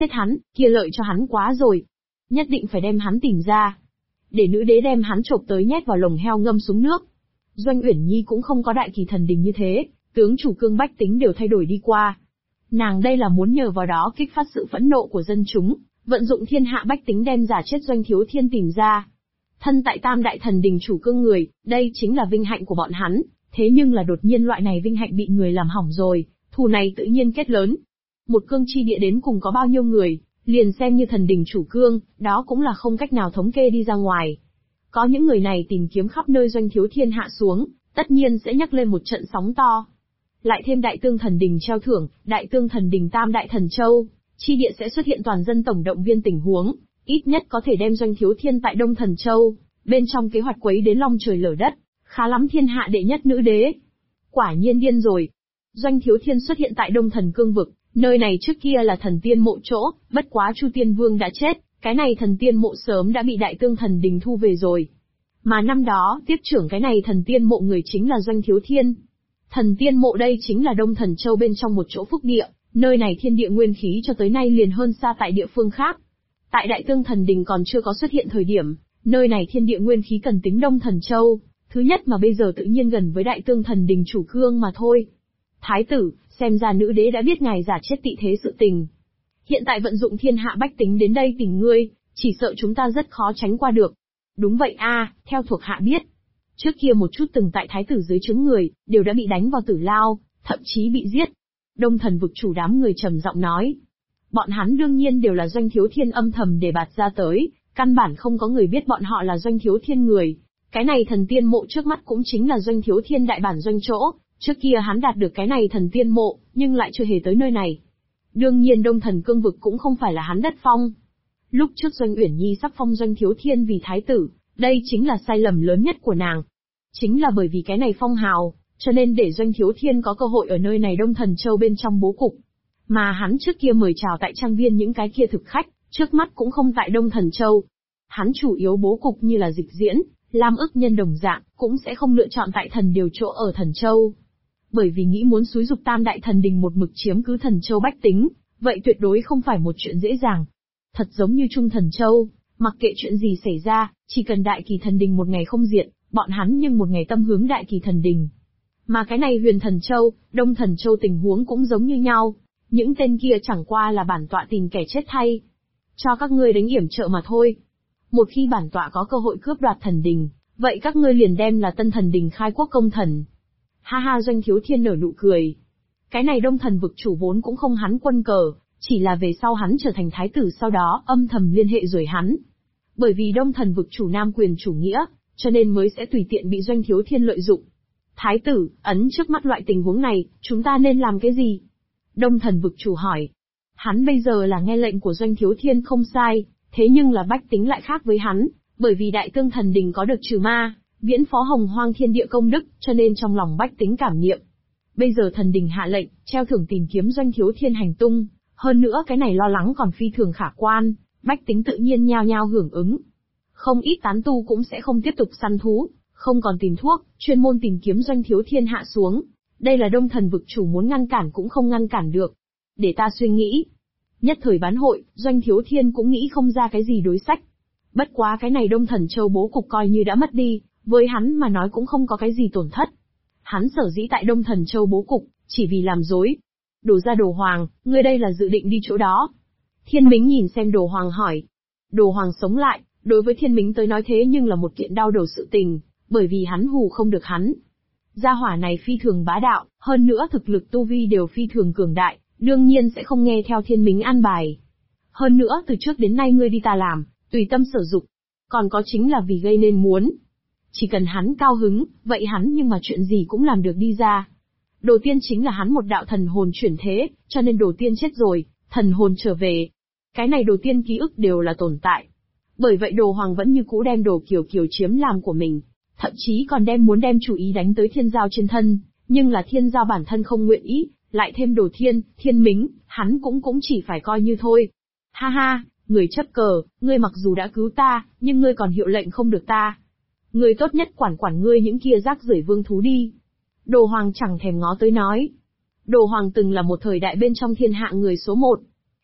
chết hắn, kia lợi cho hắn quá rồi. Nhất định phải đem hắn tìm ra. Để nữ đế đem hắn chộp tới nhét vào lồng heo ngâm xuống nước. Doanh Uyển Nhi cũng không có đại kỳ thần đình như thế, tướng chủ cương bách tính đều thay đổi đi qua. Nàng đây là muốn nhờ vào đó kích phát sự phẫn nộ của dân chúng, vận dụng thiên hạ bách tính đem giả chết Doanh Thiếu Thiên tìm ra. Thân tại tam đại thần đình chủ cương người, đây chính là vinh hạnh của bọn hắn, thế nhưng là đột nhiên loại này vinh hạnh bị người làm hỏng rồi, thù này tự nhiên kết lớn. Một cương chi địa đến cùng có bao nhiêu người, liền xem như thần đình chủ cương, đó cũng là không cách nào thống kê đi ra ngoài. Có những người này tìm kiếm khắp nơi Doanh Thiếu Thiên hạ xuống, tất nhiên sẽ nhắc lên một trận sóng to. Lại thêm đại tương thần đình treo thưởng, đại tương thần đình tam đại thần châu, chi địa sẽ xuất hiện toàn dân tổng động viên tình huống, ít nhất có thể đem Doanh Thiếu Thiên tại Đông Thần Châu, bên trong kế hoạch quấy đến long trời lở đất, khá lắm thiên hạ đệ nhất nữ đế. Quả nhiên điên rồi. Doanh Thiếu Thiên xuất hiện tại Đông Thần Cương Vực, nơi này trước kia là thần tiên mộ chỗ, bất quá Chu Tiên Vương đã chết, cái này thần tiên mộ sớm đã bị đại tương thần đình thu về rồi. Mà năm đó, tiếp trưởng cái này thần tiên mộ người chính là Doanh Thiếu Thiên. Thần tiên mộ đây chính là Đông Thần Châu bên trong một chỗ phúc địa, nơi này thiên địa nguyên khí cho tới nay liền hơn xa tại địa phương khác. Tại đại tương thần đình còn chưa có xuất hiện thời điểm, nơi này thiên địa nguyên khí cần tính Đông Thần Châu, thứ nhất mà bây giờ tự nhiên gần với đại tương thần đình chủ cương mà thôi. Thái tử, xem ra nữ đế đã biết ngài giả chết tị thế sự tình. Hiện tại vận dụng thiên hạ bách tính đến đây tìm ngươi, chỉ sợ chúng ta rất khó tránh qua được. Đúng vậy a, theo thuộc hạ biết. Trước kia một chút từng tại thái tử dưới trướng người, đều đã bị đánh vào tử lao, thậm chí bị giết. Đông Thần Vực chủ đám người trầm giọng nói. Bọn hắn đương nhiên đều là Doanh Thiếu Thiên âm thầm để bạt ra tới, căn bản không có người biết bọn họ là Doanh Thiếu Thiên người. Cái này thần tiên mộ trước mắt cũng chính là Doanh Thiếu Thiên đại bản doanh chỗ, trước kia hắn đạt được cái này thần tiên mộ, nhưng lại chưa hề tới nơi này. Đương nhiên Đông Thần Cương Vực cũng không phải là hắn đất phong. Lúc trước Doanh Uyển Nhi sắp phong Doanh Thiếu Thiên vì thái tử, đây chính là sai lầm lớn nhất của nàng. Chính là bởi vì cái này phong hào, cho nên để Doanh Thiếu Thiên có cơ hội ở nơi này Đông Thần Châu bên trong bố cục. Mà hắn trước kia mời chào tại trang viên những cái kia thực khách, trước mắt cũng không tại Đông Thần Châu. Hắn chủ yếu bố cục như là dịch diễn, Lam ức nhân đồng dạng, cũng sẽ không lựa chọn tại thần điều chỗ ở Thần Châu. Bởi vì nghĩ muốn xúi dục tam đại thần đình một mực chiếm cứ Thần Châu bách tính, vậy tuyệt đối không phải một chuyện dễ dàng. Thật giống như Trung Thần Châu, mặc kệ chuyện gì xảy ra, chỉ cần đại kỳ thần đình một ngày không diệt, bọn hắn nhưng một ngày tâm hướng đại kỳ thần đình. Mà cái này Huyền Thần Châu, Đông Thần Châu tình huống cũng giống như nhau, những tên kia chẳng qua là bản tọa tìm kẻ chết thay. Cho các ngươi đánh yểm trợ mà thôi. Một khi bản tọa có cơ hội cướp đoạt thần đình, vậy các ngươi liền đem là tân thần đình khai quốc công thần. Ha ha, Doanh Thiếu Thiên nở nụ cười. Cái này Đông Thần Vực chủ vốn cũng không hắn quân cờ, chỉ là về sau hắn trở thành thái tử sau đó âm thầm liên hệ rồi hắn. Bởi vì Đông Thần Vực chủ nam quyền chủ nghĩa, cho nên mới sẽ tùy tiện bị Doanh Thiếu Thiên lợi dụng. Thái tử, ấn trước mắt loại tình huống này, chúng ta nên làm cái gì? Đông Thần Vực chủ hỏi. Hắn bây giờ là nghe lệnh của Doanh Thiếu Thiên không sai, thế nhưng là bách tính lại khác với hắn, bởi vì đại tương thần đình có được trừ ma, viễn phó hồng hoang thiên địa công đức, cho nên trong lòng bách tính cảm niệm. Bây giờ thần đình hạ lệnh, treo thưởng tìm kiếm Doanh Thiếu Thiên hành tung, hơn nữa cái này lo lắng còn phi thường khả quan, bách tính tự nhiên nhao nhao hưởng ứng. Không ít tán tu cũng sẽ không tiếp tục săn thú, không còn tìm thuốc, chuyên môn tìm kiếm Doanh Thiếu Thiên hạ xuống. Đây là Đông Thần Vực chủ muốn ngăn cản cũng không ngăn cản được. Để ta suy nghĩ. Nhất thời bán hội, Doanh Thiếu Thiên cũng nghĩ không ra cái gì đối sách. Bất quá cái này Đông Thần Châu bố cục coi như đã mất đi, với hắn mà nói cũng không có cái gì tổn thất. Hắn sở dĩ tại Đông Thần Châu bố cục, chỉ vì làm dối. Đồ ra Đồ Hoàng, ngươi đây là dự định đi chỗ đó. Thiên Mính nhìn xem Đồ Hoàng hỏi. Đồ Hoàng sống lại, đối với Thiên Mính tới nói thế nhưng là một kiện đau đầu sự tình, bởi vì hắn hù không được hắn. Gia hỏa này phi thường bá đạo, hơn nữa thực lực tu vi đều phi thường cường đại, đương nhiên sẽ không nghe theo Thiên Mính an bài. Hơn nữa từ trước đến nay ngươi đi ta làm, tùy tâm sở dục. Còn có chính là vì gây nên muốn. Chỉ cần hắn cao hứng, vậy hắn nhưng mà chuyện gì cũng làm được đi ra. Đầu tiên chính là hắn một đạo thần hồn chuyển thế, cho nên Đồ Tiên chết rồi, thần hồn trở về. Cái này Đồ Tiên ký ức đều là tồn tại. Bởi vậy Đồ Hoàng vẫn như cũ đem Đồ Kiều Kiều chiếm làm của mình, thậm chí còn muốn đem chủ ý đánh tới Thiên Giao trên thân, nhưng là Thiên Giao bản thân không nguyện ý, lại thêm Đồ Thiên, Thiên Mính, hắn cũng chỉ phải coi như thôi. Ha ha, người chấp cờ, ngươi mặc dù đã cứu ta, nhưng ngươi còn hiệu lệnh không được ta. Ngươi tốt nhất quản ngươi những kia rác rưởi vương thú đi. Đồ Hoàng chẳng thèm ngó tới nói. Đồ Hoàng từng là một thời đại bên trong thiên hạ người số một.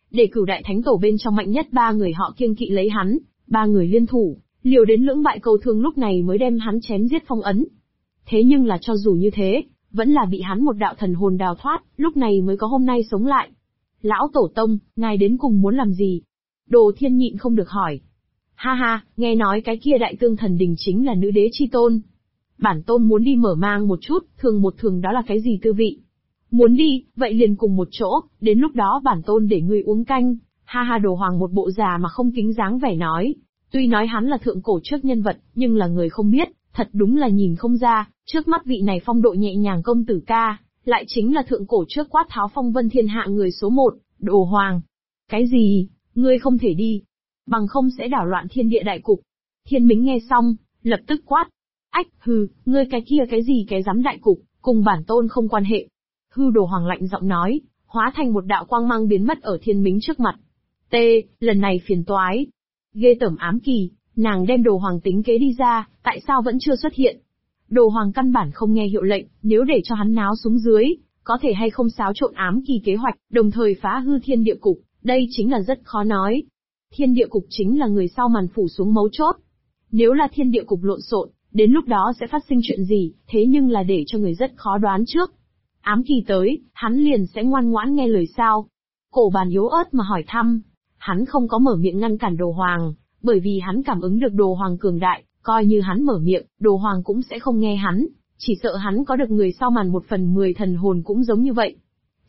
để cửu đại thánh tổ bên trong mạnh nhất ba người họ kiêng kỵ lấy hắn, ba người liên thủ, liều đến lưỡng bại cầu thương lúc này mới đem hắn chém giết phong ấn. Thế nhưng là cho dù như thế, vẫn là bị hắn một đạo thần hồn đào thoát, lúc này mới có hôm nay sống lại. Lão Tổ Tông, ngài đến cùng muốn làm gì? Đồ Thiên nhịn không được hỏi. Ha ha, nghe nói cái kia Đại Tương Thần Đình chính là nữ đế chi tôn. Bản tôn muốn đi mở mang một chút, thường đó là cái gì tư vị? Muốn đi, vậy liền cùng một chỗ, đến lúc đó bản tôn để ngươi uống canh. Ha ha, Đồ Hoàng một bộ già mà không kính dáng vẻ nói. Tuy nói hắn là thượng cổ trước nhân vật, nhưng là người không biết, thật đúng là nhìn không ra, trước mắt vị này phong độ nhẹ nhàng công tử ca, lại chính là thượng cổ trước quát tháo phong vân thiên hạ người số một, Đồ Hoàng. Cái gì? Ngươi không thể đi. Bằng không sẽ đảo loạn thiên địa đại cục. Thiên Mính nghe xong, lập tức quát. Ách, hừ, ngươi cái kia cái gì cái dám đại cục, cùng bản tôn không quan hệ. Hư Đồ Hoàng lạnh giọng nói, hóa thành một đạo quang mang biến mất ở Thiên Mính trước mặt. T, lần này phiền toái. Ghê tởm ám kỳ, nàng đem Đồ Hoàng tính kế đi ra, tại sao vẫn chưa xuất hiện? Đồ Hoàng căn bản không nghe hiệu lệnh, nếu để cho hắn náo xuống dưới, có thể hay không xáo trộn ám kỳ kế hoạch, đồng thời phá hư thiên địa cục, đây chính là rất khó nói. Thiên địa cục chính là người sau màn phủ xuống mấu chốt. Nếu là thiên địa cục lộn xộn, đến lúc đó sẽ phát sinh chuyện gì, thế nhưng là để cho người rất khó đoán trước. Ám kỳ tới, hắn liền sẽ ngoan ngoãn nghe lời sao? Cổ Bàn yếu ớt mà hỏi thăm. Hắn không có mở miệng ngăn cản Đồ Hoàng, bởi vì hắn cảm ứng được Đồ Hoàng cường đại, coi như hắn mở miệng, Đồ Hoàng cũng sẽ không nghe hắn, chỉ sợ hắn có được người sau màn 1/10 thần hồn cũng giống như vậy.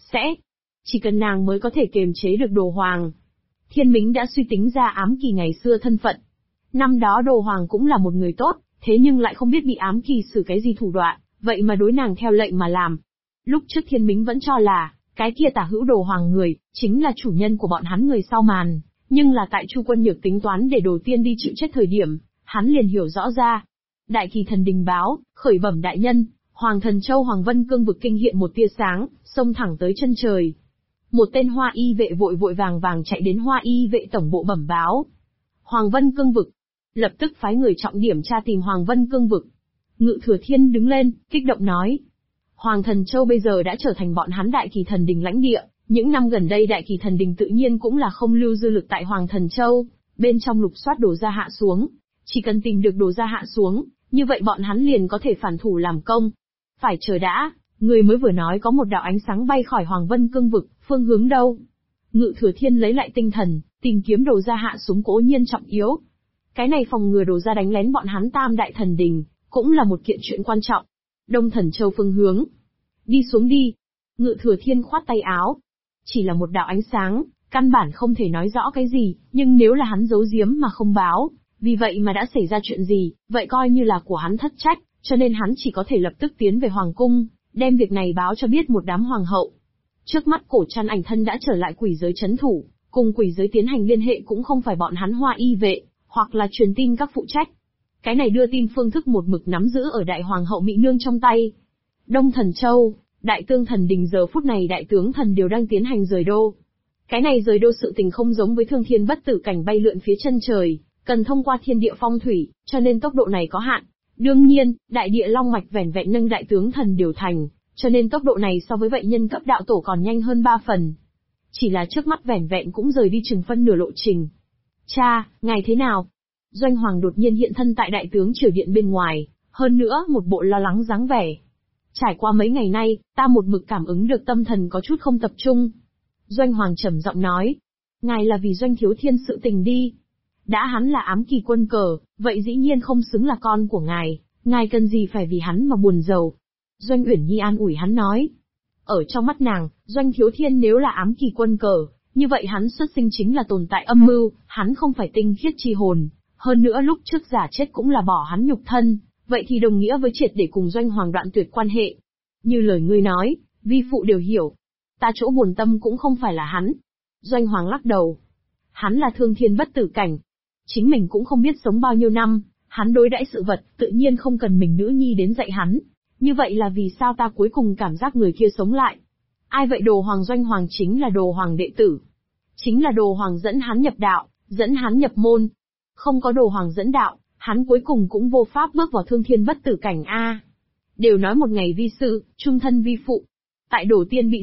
Chỉ cần nàng mới có thể kiềm chế được Đồ Hoàng. Thiên Mính đã suy tính ra ám kỳ ngày xưa thân phận. Năm đó Đồ Hoàng cũng là một người tốt, thế nhưng lại không biết bị ám kỳ xử cái gì thủ đoạn, vậy mà đối nàng theo lệnh mà làm. Lúc trước Thiên Mính vẫn cho là, cái kia tả hữu Đồ Hoàng người, chính là chủ nhân của bọn hắn người sau màn, nhưng là tại Chu Quân Nhược tính toán để Đồ Tiên đi chịu chết thời điểm, hắn liền hiểu rõ ra. Đại Kỳ Thần Đình báo, khởi bẩm đại nhân, Hoàng Thần Châu Hoàng Vân Cương vực kinh hiện một tia sáng, xông thẳng tới chân trời. Một tên Hoa Y vệ vội vội vàng vàng chạy đến Hoa Y vệ tổng bộ bẩm báo. Hoàng Vân Cương vực. Lập tức phái người trọng điểm tra tìm Hoàng Vân Cương vực. Ngự Thừa Thiên đứng lên, kích động nói. Hoàng Thần Châu bây giờ đã trở thành bọn hắn Đại Kỳ Thần Đình lãnh địa, những năm gần đây Đại Kỳ Thần Đình tự nhiên cũng là không lưu dư lực tại Hoàng Thần Châu, bên trong lục soát đồ ra hạ xuống. Chỉ cần tìm được đồ ra hạ xuống, như vậy bọn hắn liền có thể phản thủ làm công. Phải chờ đã, người mới vừa nói có một đạo ánh sáng bay khỏi Hoàng Vân Cương vực, phương hướng đâu? Ngự Thừa Thiên lấy lại tinh thần, tìm kiếm đồ ra hạ xuống cố nhiên trọng yếu. Cái này phòng ngừa đồ ra đánh lén bọn hắn Tam Đại Thần Đình, cũng là một kiện chuyện quan trọng. Đông Thần Châu phương hướng. Đi xuống đi. Ngự Thừa Thiên khoát tay áo. Chỉ là một đạo ánh sáng, căn bản không thể nói rõ cái gì, nhưng nếu là hắn giấu giếm mà không báo, vì vậy mà đã xảy ra chuyện gì, vậy coi như là của hắn thất trách, cho nên hắn chỉ có thể lập tức tiến về Hoàng Cung, đem việc này báo cho biết một đám hoàng hậu. Trước mắt Cổ Trăn ảnh thân đã trở lại quỷ giới chấn thủ, cùng quỷ giới tiến hành liên hệ cũng không phải bọn hắn Hoa Y vệ, hoặc là truyền tin các phụ trách. Cái này đưa tin phương thức một mực nắm giữ ở Đại Hoàng hậu Mỹ Nương trong tay. Đông Thần Châu, Đại Tương Thần Đình giờ phút này Đại Tướng Thần đều đang tiến hành rời đô. Cái này rời đô sự tình không giống với Thương Thiên Bất Tử Cảnh bay lượn phía chân trời, cần thông qua thiên địa phong thủy, cho nên tốc độ này có hạn. Đương nhiên, Đại Địa Long Mạch vẻn vẹn nâng Đại Tướng Thần điều thành, cho nên tốc độ này so với vậy nhân cấp đạo tổ còn nhanh hơn 3 phần. Chỉ là trước mắt vẻn vẹn cũng rời đi chừng phân nửa lộ trình. Cha, ngài thế nào? Doanh Hoàng đột nhiên hiện thân tại Đại Tướng Triều Điện bên ngoài, hơn nữa một bộ lo lắng dáng vẻ. Trải qua mấy ngày nay, ta một mực cảm ứng được tâm thần có chút không tập trung. Doanh Hoàng trầm giọng nói. Ngài là vì Doanh Thiếu Thiên sự tình đi. Đã hắn là ám kỳ quân cờ, vậy dĩ nhiên không xứng là con của ngài cần gì phải vì hắn mà buồn rầu. Doanh Uyển Nhi an ủi hắn nói. Ở trong mắt nàng, Doanh Thiếu Thiên nếu là ám kỳ quân cờ, như vậy hắn xuất sinh chính là tồn tại âm mưu, hắn không phải tinh khiết chi hồn. Hơn nữa lúc trước giả chết cũng là bỏ hắn nhục thân, vậy thì đồng nghĩa với triệt để cùng Doanh Hoàng đoạn tuyệt quan hệ. Như lời ngươi nói, vi phụ đều hiểu. Ta chỗ buồn tâm cũng không phải là hắn. Doanh Hoàng lắc đầu. Hắn là Thương Thiên Bất Tử Cảnh. Chính mình cũng không biết sống bao nhiêu năm, hắn đối đãi sự vật, tự nhiên không cần mình nữ nhi đến dạy hắn. Như vậy là vì sao ta cuối cùng cảm giác người kia sống lại? Ai vậy? Đồ Hoàng? Doanh Hoàng chính là Đồ Hoàng đệ tử. Chính là Đồ Hoàng dẫn hắn nhập đạo, dẫn hắn nhập môn. Không có Đồ Hoàng dẫn đạo, hắn cuối cùng cũng vô pháp bước vào Thương Thiên Bất Tử Cảnh a. Đều nói một ngày vi sư, trung thân vi phụ. Tại Đồ Tiên bị giết,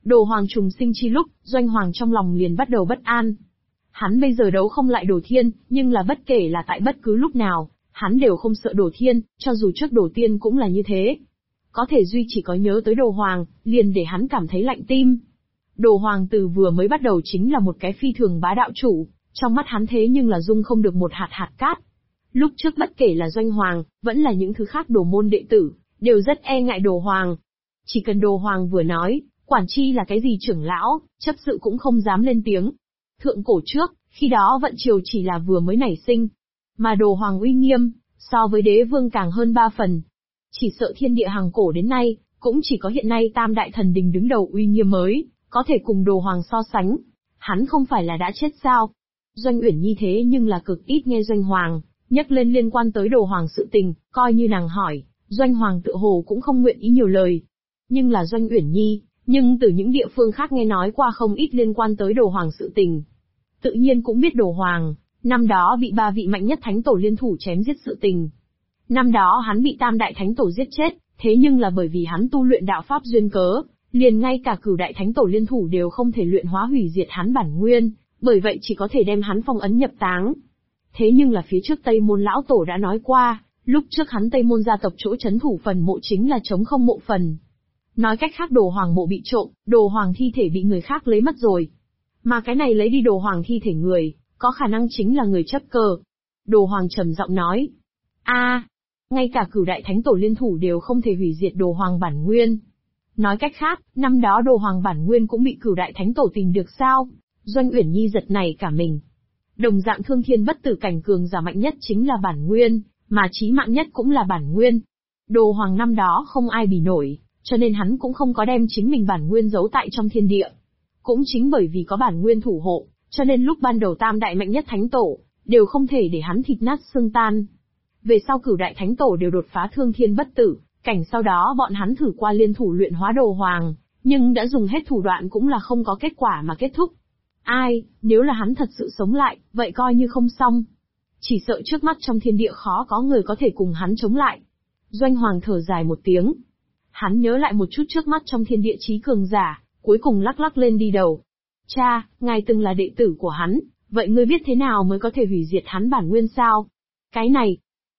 Đồ Hoàng trùng sinh chi lúc, Doanh Hoàng trong lòng liền bắt đầu bất an. Hắn bây giờ đấu không lại Đồ Thiên, nhưng là bất kể là tại bất cứ lúc nào, hắn đều không sợ Đồ Thiên, cho dù trước Đồ Tiên cũng là như thế. Có thể duy chỉ có nhớ tới Đồ Hoàng, liền để hắn cảm thấy lạnh tim. Đồ Hoàng từ vừa mới bắt đầu chính là một cái phi thường bá đạo chủ, trong mắt hắn thế nhưng là dung không được một hạt hạt cát. Lúc trước bất kể là Doanh Hoàng, vẫn là những thứ khác Đồ môn đệ tử, đều rất e ngại Đồ Hoàng. Chỉ cần Đồ Hoàng vừa nói, quản chi là cái gì trưởng lão, chấp sự cũng không dám lên tiếng. Thượng cổ trước, khi đó vận triều chỉ là vừa mới nảy sinh, mà Đồ Hoàng uy nghiêm, so với đế vương càng hơn 3 phần. Chỉ sợ thiên địa hàng cổ đến nay, cũng chỉ có hiện nay Tam Đại Thần Đình đứng đầu uy nghiêm mới, có thể cùng Đồ Hoàng so sánh. Hắn không phải là đã chết sao? Doanh Uyển Nhi thế nhưng là cực ít nghe Doanh Hoàng nhắc lên liên quan tới Đồ Hoàng sự tình, coi như nàng hỏi, Doanh Hoàng tự hồ cũng không nguyện ý nhiều lời. Nhưng là Doanh Uyển Nhi, nhưng từ những địa phương khác nghe nói qua không ít liên quan tới Đồ Hoàng sự tình. Tự nhiên cũng biết Đồ Hoàng, năm đó bị 3 vị mạnh nhất thánh tổ liên thủ chém giết sự tình. Năm đó hắn bị Tam Đại Thánh Tổ giết chết, thế nhưng là bởi vì hắn tu luyện đạo pháp duyên cớ, liền ngay cả Cửu Đại Thánh Tổ liên thủ đều không thể luyện hóa hủy diệt hắn bản nguyên, bởi vậy chỉ có thể đem hắn phong ấn nhập táng. Thế nhưng là phía trước Tây Môn lão tổ đã nói qua, lúc trước hắn Tây Môn gia tộc chỗ trấn thủ phần mộ chính là trống không mộ phần. Nói cách khác Đồ Hoàng mộ bị trộm, Đồ Hoàng thi thể bị người khác lấy mất rồi. Mà cái này lấy đi Đồ Hoàng thi thể người, có khả năng chính là người chấp cờ. Đồ Hoàng trầm giọng nói, ngay cả Cửu Đại Thánh Tổ liên thủ đều không thể hủy diệt Đồ Hoàng bản nguyên. Nói cách khác, năm đó Đồ Hoàng bản nguyên cũng bị Cửu Đại Thánh Tổ tìm được sao? Doanh Uyển Nhi giật nảy cả mình. Đồng dạng thương thiên bất tử cảnh cường giả mạnh nhất chính là bản nguyên, mà chí mạng nhất cũng là bản nguyên. Đồ Hoàng năm đó không ai bì nổi, cho nên hắn cũng không có đem chính mình bản nguyên giấu tại trong thiên địa. Cũng chính bởi vì có bản nguyên thủ hộ, cho nên lúc ban đầu Tam Đại mạnh nhất Thánh Tổ, đều không thể để hắn thịt nát xương tan. Về sau Cửu Đại Thánh Tổ đều đột phá thương thiên bất tử, cảnh sau đó bọn hắn thử qua liên thủ luyện hóa Đồ Hoàng, nhưng đã dùng hết thủ đoạn cũng là không có kết quả mà kết thúc. Nếu là hắn thật sự sống lại, vậy coi như không xong. Chỉ sợ trước mắt trong thiên địa khó có người có thể cùng hắn chống lại. Doanh Hoàng thở dài một tiếng. Hắn nhớ lại một chút trước mắt trong thiên địa trí cường giả, cuối cùng lắc lắc lên đi đầu. Cha, ngài từng là đệ tử của hắn, vậy ngươi biết thế nào mới có thể hủy diệt hắn bản nguyên sao? Cái này,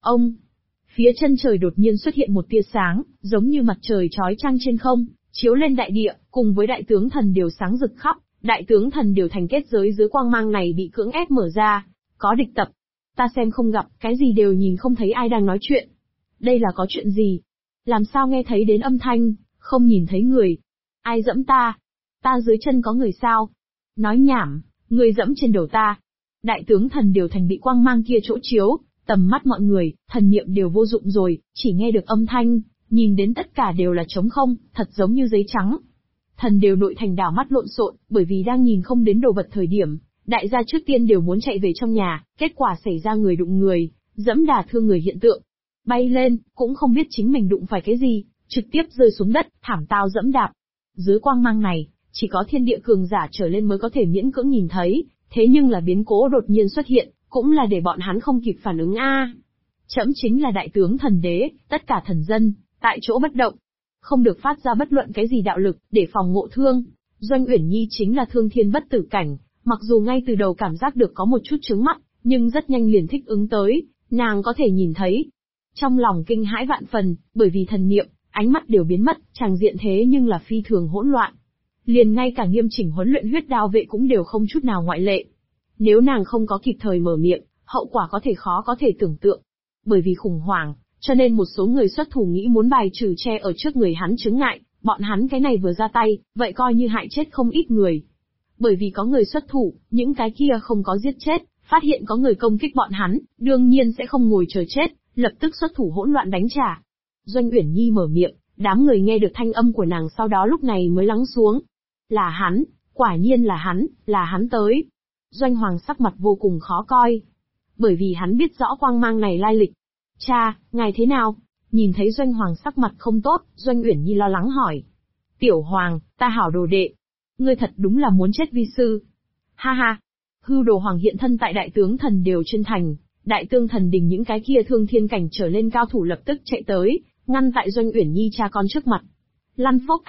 phía chân trời đột nhiên xuất hiện một tia sáng, giống như mặt trời chói chang trên không, chiếu lên đại địa, cùng với đại tướng thần đều sáng rực khắp, đại tướng thần đều thành kết giới dưới quang mang này bị cưỡng ép mở ra. Có địch tập. Ta xem không gặp, cái gì đều nhìn không thấy ai đang nói chuyện. Đây là có chuyện gì? Làm sao nghe thấy đến âm thanh, không nhìn thấy người? Ai dẫm ta? Ta dưới chân có người sao? Nói nhảm, người dẫm trên đầu ta. Đại tướng thần đều thành bị quang mang kia chỗ chiếu, tầm mắt mọi người, thần niệm đều vô dụng rồi, chỉ nghe được âm thanh, nhìn đến tất cả đều là trống không, thật giống như giấy trắng. Thần đều nội thành đảo mắt lộn xộn, bởi vì đang nhìn không đến đồ vật thời điểm, đại gia trước tiên đều muốn chạy về trong nhà, kết quả xảy ra người đụng người, dẫm đả thương người hiện tượng. Bay lên, cũng không biết chính mình đụng phải cái gì, trực tiếp rơi xuống đất, thảm tao dẫm đạp. Dưới quang mang này, chỉ có thiên địa cường giả trở lên mới có thể miễn cưỡng nhìn thấy, thế nhưng là biến cố đột nhiên xuất hiện, cũng là để bọn hắn không kịp phản ứng Trẫm chính là đại tướng thần đế, tất cả thần dân, tại chỗ bất động. Không được phát ra bất luận cái gì đạo lực, để phòng ngộ thương. Doanh Uyển Nhi chính là thương thiên bất tử cảnh, mặc dù ngay từ đầu cảm giác được có một chút chướng mắt, nhưng rất nhanh liền thích ứng tới, nàng có thể nhìn thấy. Trong lòng kinh hãi vạn phần, bởi vì thần niệm, ánh mắt đều biến mất, tràng diện thế nhưng là phi thường hỗn loạn. Liền ngay cả nghiêm chỉnh huấn luyện huyết đao vệ cũng đều không chút nào ngoại lệ. Nếu nàng không có kịp thời mở miệng, hậu quả có thể khó có thể tưởng tượng. Bởi vì khủng hoảng, cho nên một số người xuất thủ nghĩ muốn bài trừ che ở trước người hắn chướng ngại, bọn hắn cái này vừa ra tay, vậy coi như hại chết không ít người. Bởi vì có người xuất thủ, những cái kia không có giết chết, phát hiện có người công kích bọn hắn, đương nhiên sẽ không ngồi chờ chết, lập tức xuất thủ hỗn loạn đánh trả. Doanh Uyển Nhi mở miệng, đám người nghe được thanh âm của nàng sau đó lúc này mới lắng xuống. Là hắn, quả nhiên là hắn tới. Doanh Hoàng sắc mặt vô cùng khó coi. Bởi vì hắn biết rõ quang mang này lai lịch. Cha, ngài thế nào? Nhìn thấy Doanh Hoàng sắc mặt không tốt, Doanh Uyển Nhi lo lắng hỏi. Tiểu Hoàng, ta hảo đồ đệ. Ngươi thật đúng là muốn chết vi sư. Ha ha. Hư Đồ Hoàng hiện thân tại đại tướng thần đều trên thành, đại tương thần đình những cái kia thương thiên cảnh trở lên cao thủ lập tức chạy tới, ngăn tại Doanh Uyển Nhi cha con trước mặt. Lăn phốc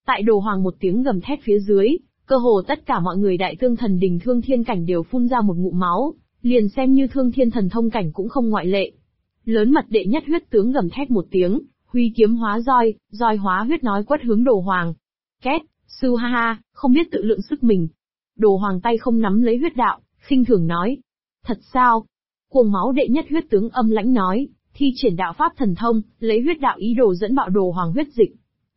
Tại Đồ Hoàng một tiếng gầm thét phía dưới, cơ hồ tất cả mọi người Đại Tương Thần Đình Thương Thiên Cảnh đều phun ra một ngụm máu, liền xem như Thương Thiên Thần Thông Cảnh cũng không ngoại lệ. Lớn mật đệ nhất huyết tướng gầm thét một tiếng, huy kiếm hóa roi, roi hóa huyết nói quất hướng Đồ Hoàng. Két, sư ha ha, không biết tự lượng sức mình. Đồ Hoàng tay không nắm lấy huyết đạo, khinh thường nói. Thật sao? Cuồng máu đệ nhất huyết tướng âm lãnh nói, thi triển đạo pháp thần thông, lấy huyết đạo ý đồ dẫn bạo Đồ Hoàng huyết dịch.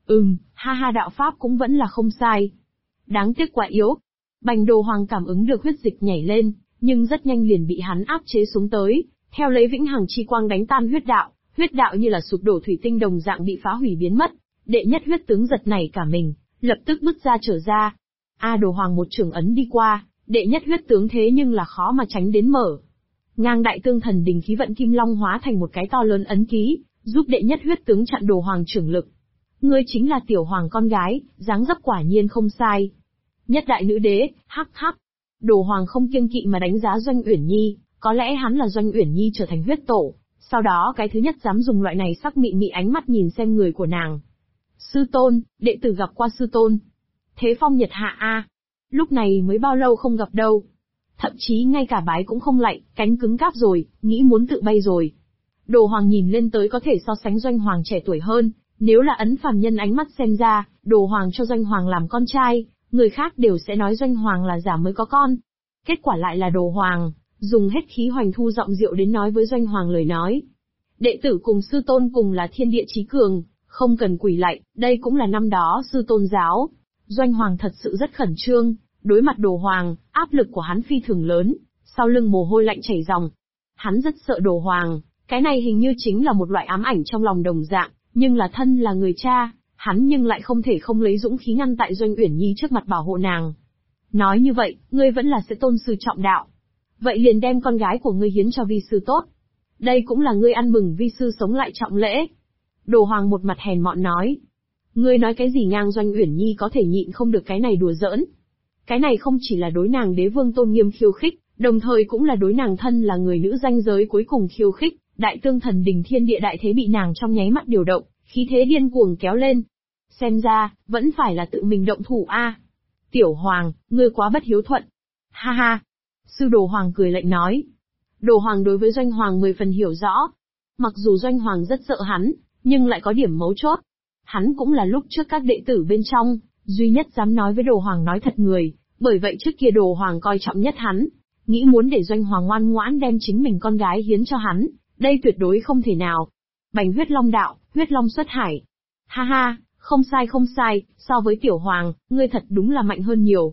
Ha ha, đạo pháp cũng vẫn là không sai. Đáng tiếc quá yếu. Bành Đồ Hoàng cảm ứng được huyết dịch nhảy lên, nhưng rất nhanh liền bị hắn áp chế xuống tới, theo lấy vĩnh hằng chi quang đánh tan huyết đạo như là sụp đổ thủy tinh đồng dạng bị phá hủy biến mất. Đệ nhất huyết tướng giật nảy cả mình, lập tức bứt ra trở ra. Đồ Hoàng một trường ấn đi qua, đệ nhất huyết tướng thế nhưng là khó mà tránh đến mở. Ngang Đại Tương Thần Đình khí vận kim long hóa thành một cái to lớn ấn ký, giúp đệ nhất huyết tướng chặn Đồ Hoàng trưởng lực. Ngươi chính là Tiểu Hoàng con gái, dáng dấp quả nhiên không sai. Nhất đại nữ đế, hắc hắc. Đồ Hoàng không kiêng kỵ mà đánh giá Doanh Uyển Nhi, có lẽ hắn là Doanh Uyển Nhi trở thành huyết tổ, sau đó cái thứ nhất dám dùng loại này sắc mị mị ánh mắt nhìn xem người của nàng. Sư tôn, đệ tử gặp qua sư tôn. Thế phong nhật hạ a. Lúc này mới bao lâu không gặp đâu. Thậm chí ngay cả bái cũng không lạy, cánh cứng cáp rồi, nghĩ muốn tự bay rồi. Đồ Hoàng nhìn lên tới có thể so sánh Doanh Hoàng trẻ tuổi hơn, nếu là ấn phàm nhân ánh mắt xem ra, Đồ Hoàng cho Doanh Hoàng làm con trai, người khác đều sẽ nói Doanh Hoàng là giả mới có con. Kết quả lại là Đồ Hoàng, dùng hết khí hoành thu giọng rượu đến nói với Doanh Hoàng lời nói. Đệ tử cùng sư tôn cùng là thiên địa chí cường, không cần quỳ lạy, đây cũng là năm đó sư tôn giáo. Doanh Hoàng thật sự rất khẩn trương, đối mặt Đồ Hoàng, áp lực của hắn phi thường lớn, sau lưng mồ hôi lạnh chảy ròng. Hắn rất sợ Đồ Hoàng, cái này hình như chính là một loại ám ảnh trong lòng đồng dạng, nhưng là thân là người cha, hắn nhưng lại không thể không lấy dũng khí ngăn tại Doanh Uyển Nhi trước mặt bảo hộ nàng. Nói như vậy, ngươi vẫn là sẽ tôn sư trọng đạo. Vậy liền đem con gái của ngươi hiến cho vi sư tốt. Đây cũng là ngươi ăn mừng vi sư sống lại trọng lễ. Đồ Hoàng một mặt hèn mọn nói. Ngươi nói cái gì ngang Doanh Uyển Nhi có thể nhịn không được cái này đùa giỡn. Cái này không chỉ là đối nàng đế vương tôn nghiêm khiêu khích, đồng thời cũng là đối nàng thân là người nữ danh giới cuối cùng khiêu khích. Đại Tương Thần Đình thiên địa đại thế bị nàng trong nháy mắt điều động, khí thế điên cuồng kéo lên. Xem ra, vẫn phải là tự mình động thủ a. Tiểu Hoàng, ngươi quá bất hiếu thuận. Ha ha. Sư Đồ Hoàng cười lạnh nói. Đồ Hoàng đối với Doanh Hoàng 10 phần hiểu rõ. Mặc dù Doanh Hoàng rất sợ hắn, nhưng lại có điểm mấu chốt. Hắn cũng là lúc trước các đệ tử bên trong, duy nhất dám nói với Đồ Hoàng nói thật người, bởi vậy trước kia Đồ Hoàng coi trọng nhất hắn, nghĩ muốn để Doanh Hoàng ngoan ngoãn đem chính mình con gái hiến cho hắn, đây tuyệt đối không thể nào. Bành huyết long đạo, huyết long xuất hải. Ha ha, không sai, so với Tiểu Hoàng, ngươi thật đúng là mạnh hơn nhiều.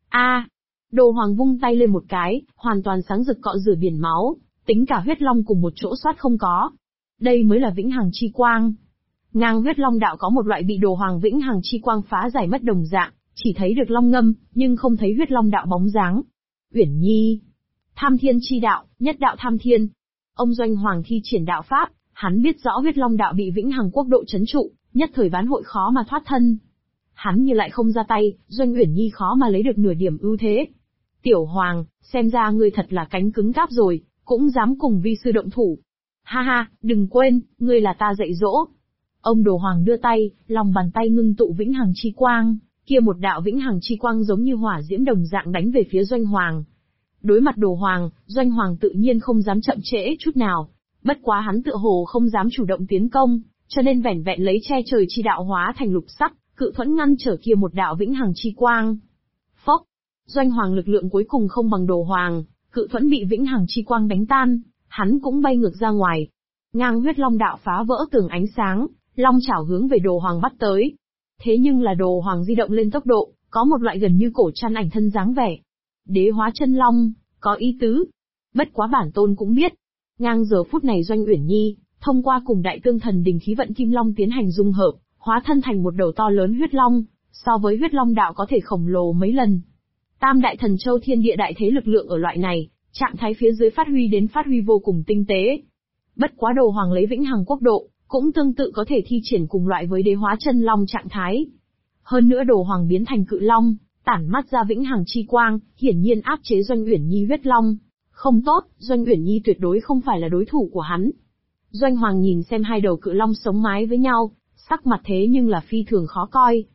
Đồ Hoàng vung tay lên một cái, hoàn toàn sáng rực cọ rửa biển máu, tính cả huyết long cùng một chỗ soát không có. Đây mới là vĩnh hằng chi quang. Ngang huyết long đạo có một loại bị Đồ Hoàng vĩnh hằng chi quang phá giải mất đồng dạng, chỉ thấy được long ngâm, nhưng không thấy huyết long đạo bóng dáng. Uyển Nhi. Tham thiên chi đạo, nhất đạo tham thiên. Ông Doanh Hoàng thi triển đạo pháp, hắn biết rõ huyết long đạo bị vĩnh hằng quốc độ trấn trụ, nhất thời bán hội khó mà thoát thân. Hắn như lại không ra tay, Doanh Uyển Nhi khó mà lấy được nửa điểm ưu thế. Tiểu Hoàng, xem ra ngươi thật là cánh cứng cáp rồi, cũng dám cùng vi sư động thủ. Ha ha, đừng quên, ngươi là ta dạy dỗ. Ông Đồ Hoàng đưa tay, lòng bàn tay ngưng tụ vĩnh hằng chi quang, kia một đạo vĩnh hằng chi quang giống như hỏa diễm đồng dạng đánh về phía Doanh Hoàng. Đối mặt Đồ Hoàng, Doanh Hoàng tự nhiên không dám chậm trễ chút nào, bất quá hắn tựa hồ không dám chủ động tiến công, cho nên vẻn vẹn lấy che trời chi đạo hóa thành lục sắc, cự thuẫn ngăn trở kia một đạo vĩnh hằng chi quang. Phốc, Doanh Hoàng lực lượng cuối cùng không bằng Đồ Hoàng, cự thuẫn bị vĩnh hằng chi quang đánh tan, hắn cũng bay ngược ra ngoài. Ngang huyết long đạo phá vỡ tường ánh sáng, long chảo hướng về Đồ Hoàng bắt tới. Thế nhưng là Đồ Hoàng di động lên tốc độ, có một loại gần như cổ trăn ảnh thân dáng vẻ. Đế hóa chân long, có ý tứ. Bất quá bản tôn cũng biết. Ngang giờ phút này Doanh Uyển Nhi, thông qua cùng Đại Tương Thần Đình khí vận kim long tiến hành dung hợp, hóa thân thành một đầu to lớn huyết long, so với huyết long đạo có thể khổng lồ mấy lần. Tam đại thần châu thiên địa đại thế lực lượng ở loại này, trạng thái phía dưới phát huy vô cùng tinh tế. Bất quá Đồ Hoàng lấy vĩnh hằng quốc độ, cũng tương tự có thể thi triển cùng loại với đế hóa chân long trạng thái. Hơn nữa Đồ Hoàng biến thành cự long, tản mắt ra vĩnh hằng chi quang, hiển nhiên áp chế Doanh Uyển Nhi huyết long. Không tốt, Doanh Uyển Nhi tuyệt đối không phải là đối thủ của hắn. Doanh Hoàng nhìn xem hai đầu cự long sống mái với nhau, sắc mặt thế nhưng là phi thường khó coi.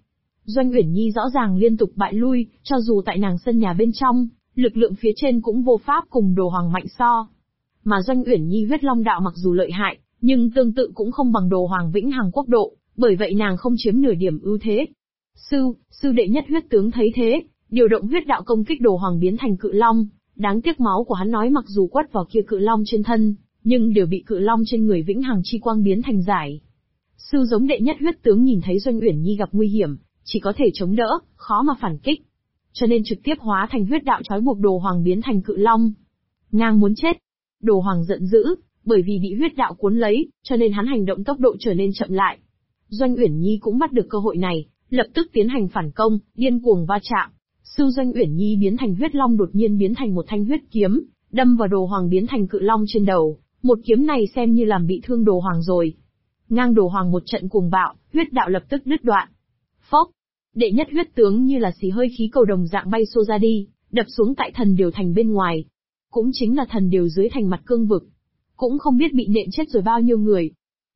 Doanh Uyển Nhi rõ ràng liên tục bại lui, cho dù tại nàng sân nhà bên trong, lực lượng phía trên cũng vô pháp cùng Đồ Hoàng mạnh so. Mà Doanh Uyển Nhi huyết long đạo mặc dù lợi hại, nhưng tương tự cũng không bằng Đồ Hoàng vĩnh hằng quốc độ, bởi vậy nàng không chiếm nửa điểm ưu thế. Sư đệ nhất huyết tướng thấy thế, điều động huyết đạo công kích Đồ Hoàng biến thành cự long, đáng tiếc máu của hắn nói mặc dù quất vào kia cự long trên thân, nhưng đều bị cự long trên người vĩnh hằng chi quang biến thành giải. Sư giống đệ nhất huyết tướng nhìn thấy Doanh Uyển Nhi gặp nguy hiểm, chỉ có thể chống đỡ, khó mà phản kích. Cho nên trực tiếp hóa thành huyết đạo trói buộc Đồ Hoàng biến thành cự long. Ngang muốn chết. Đồ Hoàng giận dữ, bởi vì bị huyết đạo cuốn lấy, cho nên hắn hành động tốc độ trở nên chậm lại. Doanh Uyển Nhi cũng bắt được cơ hội này, lập tức tiến hành phản công, điên cuồng va chạm. Sư Doanh Uyển Nhi biến thành huyết long đột nhiên biến thành một thanh huyết kiếm, đâm vào Đồ Hoàng biến thành cự long trên đầu. Một kiếm này xem như làm bị thương Đồ Hoàng rồi. Ngang Đồ Hoàng một trận cuồng bạo, huyết đạo lập tức đứt đoạn. Phốc! Đệ nhất huyết tướng như là xì hơi khí cầu đồng dạng bay xô ra đi, đập xuống tại thần điều thành bên ngoài. Cũng chính là thần điều dưới thành mặt cương vực. Cũng không biết bị nện chết rồi bao nhiêu người.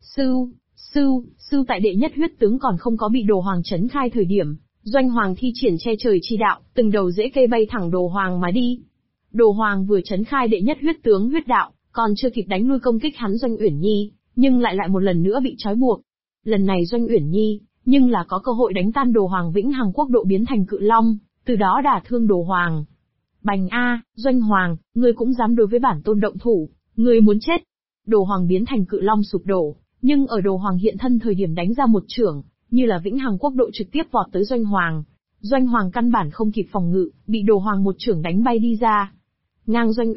Sư tại đệ nhất huyết tướng còn không có bị Đồ Hoàng trấn khai thời điểm, Doanh Hoàng thi triển che trời chi đạo, từng đầu rễ cây bay thẳng Đồ Hoàng mà đi. Đồ Hoàng vừa trấn khai đệ nhất huyết tướng huyết đạo, còn chưa kịp đánh lui công kích hắn Doanh Uyển Nhi, nhưng lại một lần nữa bị trói buộc. Lần này Doanh Uyển Nhi, nhưng là có cơ hội đánh tan Đồ Hoàng vĩnh hằng quốc độ biến thành cự long, từ đó đả thương Đồ Hoàng. Bành a, Doanh Hoàng, ngươi cũng dám đối với bản tôn động thủ, ngươi muốn chết. Đồ Hoàng biến thành cự long sụp đổ, nhưng ở Đồ Hoàng hiện thân thời điểm đánh ra một chưởng, như là vĩnh hằng quốc độ trực tiếp vọt tới Doanh Hoàng. Doanh Hoàng căn bản không kịp phòng ngự, bị Đồ Hoàng một chưởng đánh bay đi ra. Ngang Doanh